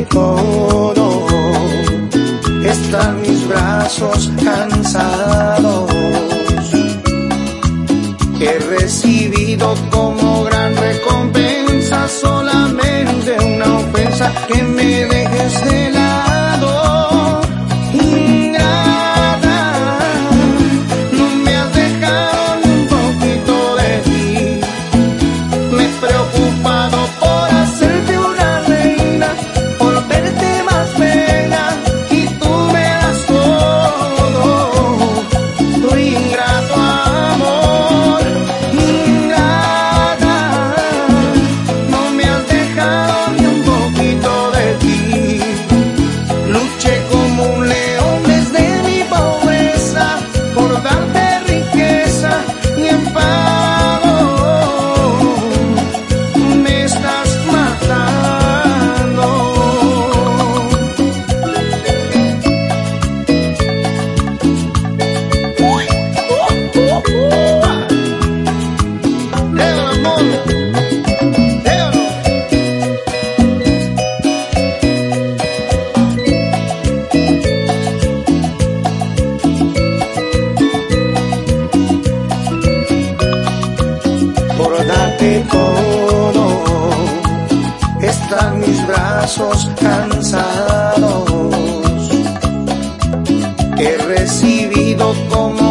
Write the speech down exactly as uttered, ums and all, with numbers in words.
todo. Están mis brazos cansados. He recibido como gran recompensa solamente una ofensa, que me dejes de lado. Ingrata, no me has dejado ni un poquito de ti. Me he preocupado por hacerte una reina, por verte más bella, y tú me das todo. Tu ingrato amor, ingrata, no me has dejado ni un poquito de ti. Luché como un león desde mi pobreza por darte riqueza, y en pago me estás matando. Déjalo, amor, déjalo. Por darte todo, están mis brazos cansados. He recibido como